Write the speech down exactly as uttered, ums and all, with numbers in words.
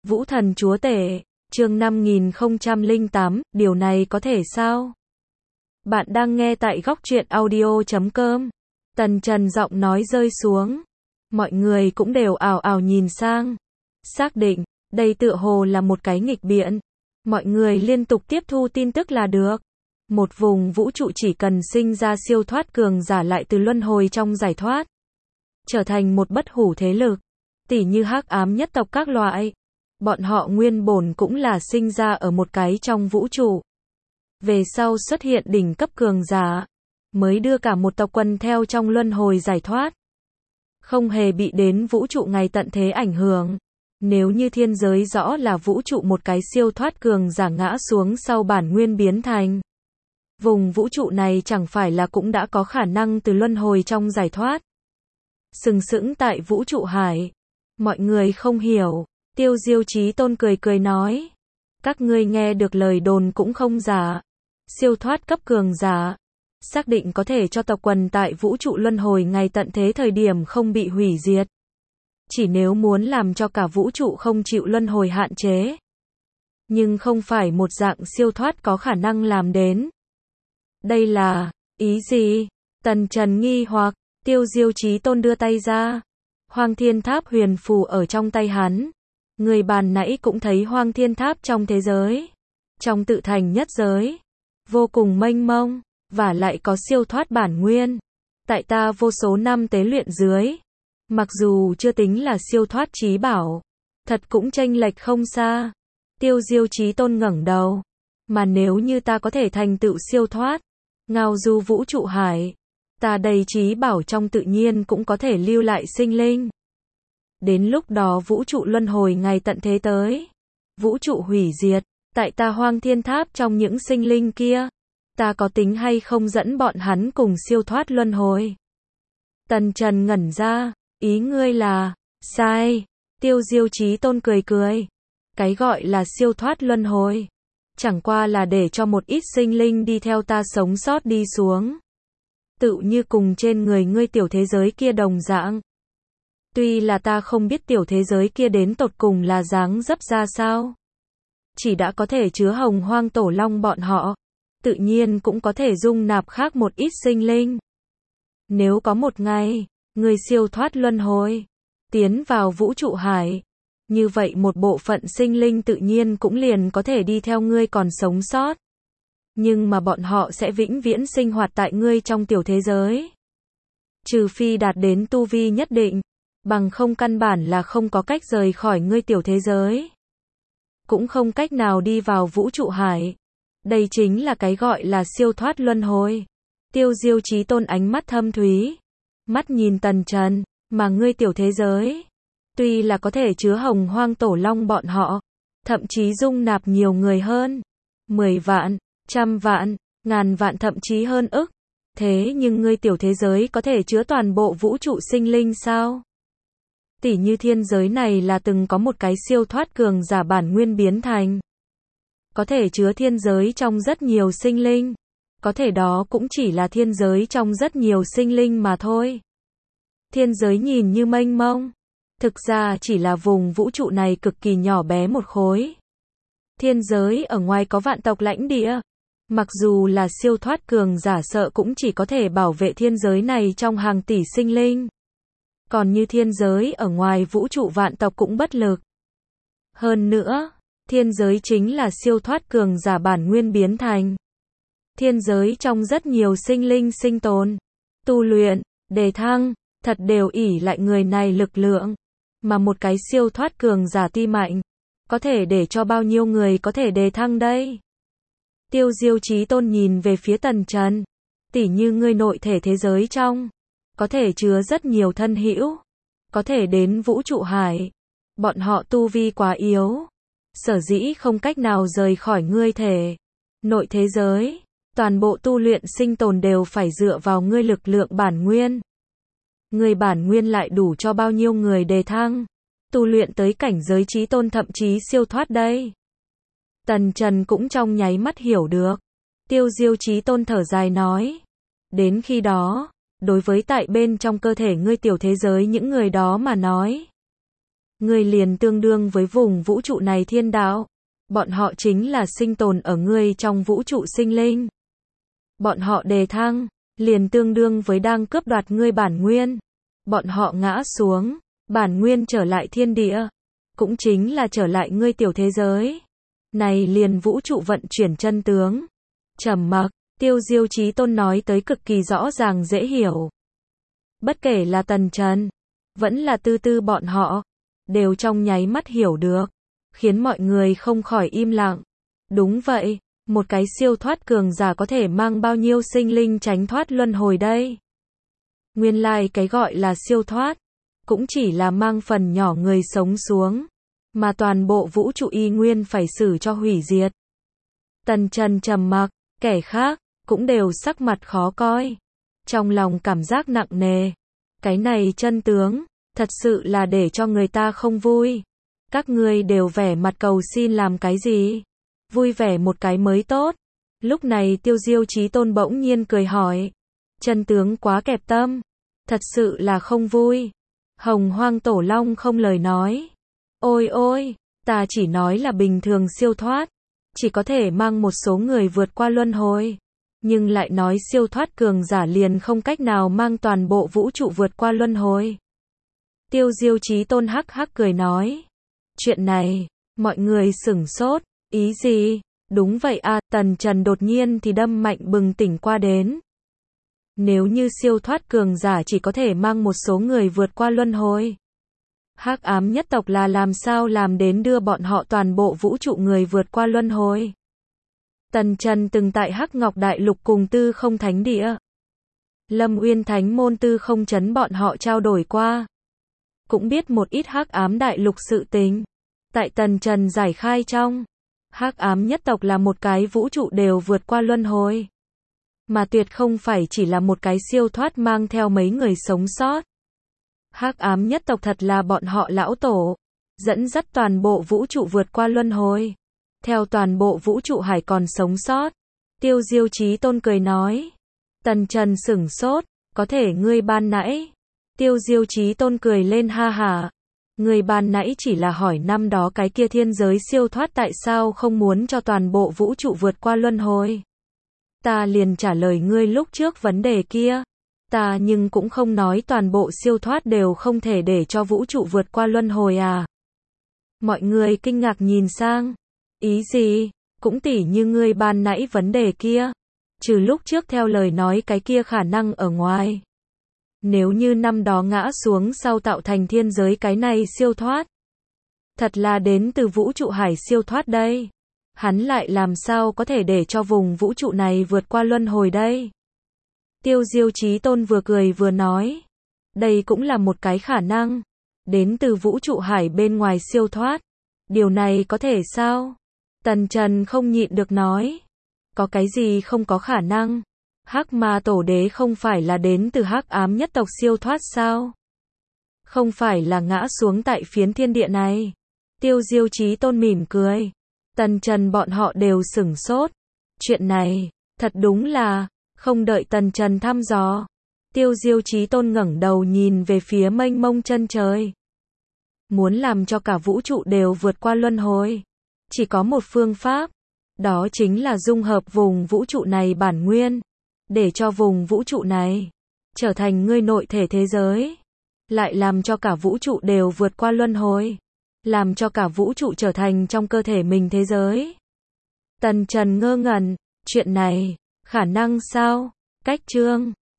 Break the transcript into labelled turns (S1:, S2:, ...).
S1: Vũ thần chúa tể, chương năm nghìn không trăm lẻ tám, điều này có thể sao? Bạn đang nghe tại góc truyện audio chấm com. Tần Trần giọng nói rơi xuống. Mọi người cũng đều ào ào nhìn sang. Xác định, đây tựa hồ là một cái nghịch biện. Mọi người liên tục tiếp thu tin tức là được. Một vùng vũ trụ chỉ cần sinh ra siêu thoát cường giả lại từ luân hồi trong giải thoát. Trở thành một bất hủ thế lực. Tỉ như hắc ám nhất tộc các loại. Bọn họ nguyên bổn cũng là sinh ra ở một cái trong vũ trụ. Về sau xuất hiện đỉnh cấp cường giả. Mới đưa cả một tộc quần theo trong luân hồi giải thoát. Không hề bị đến vũ trụ ngày tận thế ảnh hưởng. Nếu như thiên giới rõ là vũ trụ một cái siêu thoát cường giả ngã xuống sau bản nguyên biến thành. Vùng vũ trụ này chẳng phải là cũng đã có khả năng từ luân hồi trong giải thoát. Sừng sững tại vũ trụ hải. Mọi người không hiểu. Tiêu Diêu Chí Tôn cười cười nói. Các ngươi nghe được lời đồn cũng không giả. Siêu thoát cấp cường giả. Xác định có thể cho tộc quần tại vũ trụ luân hồi ngày tận thế thời điểm không bị hủy diệt. Chỉ nếu muốn làm cho cả vũ trụ không chịu luân hồi hạn chế. Nhưng không phải một dạng siêu thoát có khả năng làm đến. Đây là ý gì? Tần Trần nghi hoặc. Tiêu Diêu Chí Tôn đưa tay ra. Hoang Thiên Tháp huyền phù ở trong tay hắn. Người bàn nãy cũng thấy Hoang Thiên Tháp trong thế giới. Trong tự thành nhất giới. Vô cùng mênh mông. Và lại có siêu thoát bản nguyên. Tại ta vô số năm tế luyện dưới. Mặc dù chưa tính là siêu thoát chí bảo. Thật cũng chênh lệch không xa. Tiêu Diêu Chí Tôn ngẩng đầu. Mà nếu như ta có thể thành tựu siêu thoát. Ngao du vũ trụ hải. Ta đầy chí bảo trong tự nhiên cũng có thể lưu lại sinh linh. Đến lúc đó vũ trụ luân hồi ngày tận thế tới. Vũ trụ hủy diệt. Tại ta Hoang Thiên Tháp trong những sinh linh kia. Ta có tính hay không dẫn bọn hắn cùng siêu thoát luân hồi? Tần Trần ngẩn ra. Ý ngươi là, sai. Tiêu Diêu Chí Tôn cười cười. Cái gọi là siêu thoát luân hồi. Chẳng qua là để cho một ít sinh linh đi theo ta sống sót đi xuống. Tự như cùng trên người ngươi tiểu thế giới kia đồng dạng. Tuy là ta không biết tiểu thế giới kia đến tột cùng là dáng dấp ra sao. Chỉ đã có thể chứa hồng hoang tổ long bọn họ. Tự nhiên cũng có thể dung nạp khác một ít sinh linh. Nếu có một ngày, người siêu thoát luân hồi, tiến vào vũ trụ hải, như vậy một bộ phận sinh linh tự nhiên cũng liền có thể đi theo ngươi còn sống sót. Nhưng mà bọn họ sẽ vĩnh viễn sinh hoạt tại ngươi trong tiểu thế giới. Trừ phi đạt đến tu vi nhất định, bằng không căn bản là không có cách rời khỏi ngươi tiểu thế giới. Cũng không cách nào đi vào vũ trụ hải. Đây chính là cái gọi là siêu thoát luân hồi. Tiêu Diêu Chí Tôn ánh mắt thâm thúy. Mắt nhìn Tần Trần, mà ngươi tiểu thế giới. Tuy là có thể chứa hồng hoang tổ long bọn họ. Thậm chí dung nạp nhiều người hơn. Mười vạn, trăm vạn, ngàn vạn thậm chí hơn ức. Thế nhưng ngươi tiểu thế giới có thể chứa toàn bộ vũ trụ sinh linh sao? Tỉ như thiên giới này là từng có một cái siêu thoát cường giả bản nguyên biến thành. Có thể chứa thiên giới trong rất nhiều sinh linh. Có thể đó cũng chỉ là thiên giới trong rất nhiều sinh linh mà thôi. Thiên giới nhìn như mênh mông. Thực ra chỉ là vùng vũ trụ này cực kỳ nhỏ bé một khối. Thiên giới ở ngoài có vạn tộc lãnh địa. Mặc dù là siêu thoát cường giả sợ cũng chỉ có thể bảo vệ thiên giới này trong hàng tỷ sinh linh. Còn như thiên giới ở ngoài vũ trụ vạn tộc cũng bất lực. Hơn nữa, thiên giới chính là siêu thoát cường giả bản nguyên biến thành. Thiên giới trong rất nhiều sinh linh sinh tồn, tu luyện, đề thăng, thật đều ỷ lại người này lực lượng. Mà một cái siêu thoát cường giả ti mạnh, có thể để cho bao nhiêu người có thể đề thăng đây? Tiêu Diêu Chí Tôn nhìn về phía Tần Trần. Tỉ như ngươi nội thể thế giới trong, có thể chứa rất nhiều thân hữu. Có thể đến vũ trụ hải. Bọn họ tu vi quá yếu. Sở dĩ không cách nào rời khỏi ngươi thể. Nội thế giới. Toàn bộ tu luyện sinh tồn đều phải dựa vào ngươi lực lượng bản nguyên. Ngươi bản nguyên lại đủ cho bao nhiêu người đề thăng. Tu luyện tới cảnh giới chí tôn thậm chí siêu thoát đây. Tần Trần cũng trong nháy mắt hiểu được. Tiêu Diêu Chí Tôn thở dài nói. Đến khi đó, đối với tại bên trong cơ thể ngươi tiểu thế giới những người đó mà nói. ngươi liền tương đương với vùng vũ trụ này thiên đạo. Bọn họ chính là sinh tồn ở ngươi trong vũ trụ sinh linh. Bọn họ đề thăng, liền tương đương với đang cướp đoạt ngươi bản nguyên. Bọn họ ngã xuống, bản nguyên trở lại thiên địa, cũng chính là trở lại ngươi tiểu thế giới. Này liền vũ trụ vận chuyển chân tướng. Trầm mặc, Tiêu Diêu Chí Tôn nói tới cực kỳ rõ ràng dễ hiểu. Bất kể là Tần Trần, vẫn là Tư Tư bọn họ, đều trong nháy mắt hiểu được, khiến mọi người không khỏi im lặng. Đúng vậy, một cái siêu thoát cường giả có thể mang bao nhiêu sinh linh tránh thoát luân hồi đây? Nguyên lai like cái gọi là siêu thoát, cũng chỉ là mang phần nhỏ người sống xuống, mà toàn bộ vũ trụ y nguyên phải xử cho hủy diệt. Tần Trần trầm mặc, kẻ khác cũng đều sắc mặt khó coi, trong lòng cảm giác nặng nề. Cái này chân tướng, thật sự là để cho người ta không vui. Các ngươi đều vẻ mặt cầu xin làm cái gì? Vui vẻ một cái mới tốt. Lúc này Tiêu Diêu Chí Tôn bỗng nhiên cười hỏi. Chân tướng quá kẹp tâm, thật sự là không vui. Hồng Hoang Tổ Long không lời nói. Ôi ôi, ta chỉ nói là bình thường siêu thoát, chỉ có thể mang một số người vượt qua luân hồi. Nhưng lại nói siêu thoát cường giả liền không cách nào mang toàn bộ vũ trụ vượt qua luân hồi. Tiêu Diêu Chí Tôn hắc hắc cười nói. Chuyện này, mọi người sửng sốt, ý gì? Đúng vậy à, Tần Trần đột nhiên thì đâm mạnh bừng tỉnh qua đến. Nếu như siêu thoát cường giả chỉ có thể mang một số người vượt qua luân hồi, Hắc ám nhất tộc là làm sao làm đến đưa bọn họ toàn bộ vũ trụ người vượt qua luân hồi? Tần Trần từng tại Hắc Ngọc Đại Lục cùng Tư Không Thánh Địa, Lâm Uyên Thánh Môn Tư Không Trấn bọn họ trao đổi qua, cũng biết một ít Hắc ám Đại Lục sự tình. Tại Tần Trần giải khai trong, Hắc ám nhất tộc là một cái vũ trụ đều vượt qua luân hồi, mà tuyệt không phải chỉ là một cái siêu thoát mang theo mấy người sống sót. Hắc ám nhất tộc thật là bọn họ lão tổ, dẫn dắt toàn bộ vũ trụ vượt qua luân hồi, theo toàn bộ vũ trụ hải còn sống sót. Tiêu Diêu Chí Tôn cười nói. Tần Trần sửng sốt, có thể ngươi ban nãy. Tiêu Diêu Chí Tôn cười lên ha hả. Ngươi ban nãy chỉ là hỏi năm đó cái kia thiên giới siêu thoát tại sao không muốn cho toàn bộ vũ trụ vượt qua luân hồi. Ta liền trả lời ngươi lúc trước vấn đề kia. Ta nhưng cũng không nói toàn bộ siêu thoát đều không thể để cho vũ trụ vượt qua luân hồi à. Mọi người kinh ngạc nhìn sang. Ý gì? Cũng tỉ như ngươi ban nãy vấn đề kia. Trừ lúc trước theo lời nói cái kia khả năng ở ngoài. Nếu như năm đó ngã xuống sau tạo thành thiên giới cái này siêu thoát, thật là đến từ vũ trụ hải siêu thoát đây. Hắn lại làm sao có thể để cho vùng vũ trụ này vượt qua luân hồi đây? Tiêu Diêu Chí Tôn vừa cười vừa nói. Đây cũng là một cái khả năng. Đến từ vũ trụ hải bên ngoài siêu thoát. Điều này có thể sao? Tần Trần không nhịn được nói. Có cái gì không có khả năng? Hắc Ma Tổ Đế không phải là đến từ Hắc ám nhất tộc siêu thoát sao? Không phải là ngã xuống tại phiến thiên địa này. Tiêu Diêu Chí Tôn mỉm cười. Tần Trần bọn họ đều sửng sốt. Chuyện này, thật đúng là, không đợi Tần Trần thăm dò. Tiêu Diêu Chí Tôn ngẩng đầu nhìn về phía mênh mông chân trời. Muốn làm cho cả vũ trụ đều vượt qua luân hồi, chỉ có một phương pháp. Đó chính là dung hợp vùng vũ trụ này bản nguyên. Để cho vùng vũ trụ này trở thành ngươi nội thể thế giới. Lại làm cho cả vũ trụ đều vượt qua luân hồi. Làm cho cả vũ trụ trở thành trong cơ thể mình thế giới. Tần Trần ngơ ngẩn, chuyện này, khả năng sao? Cách chương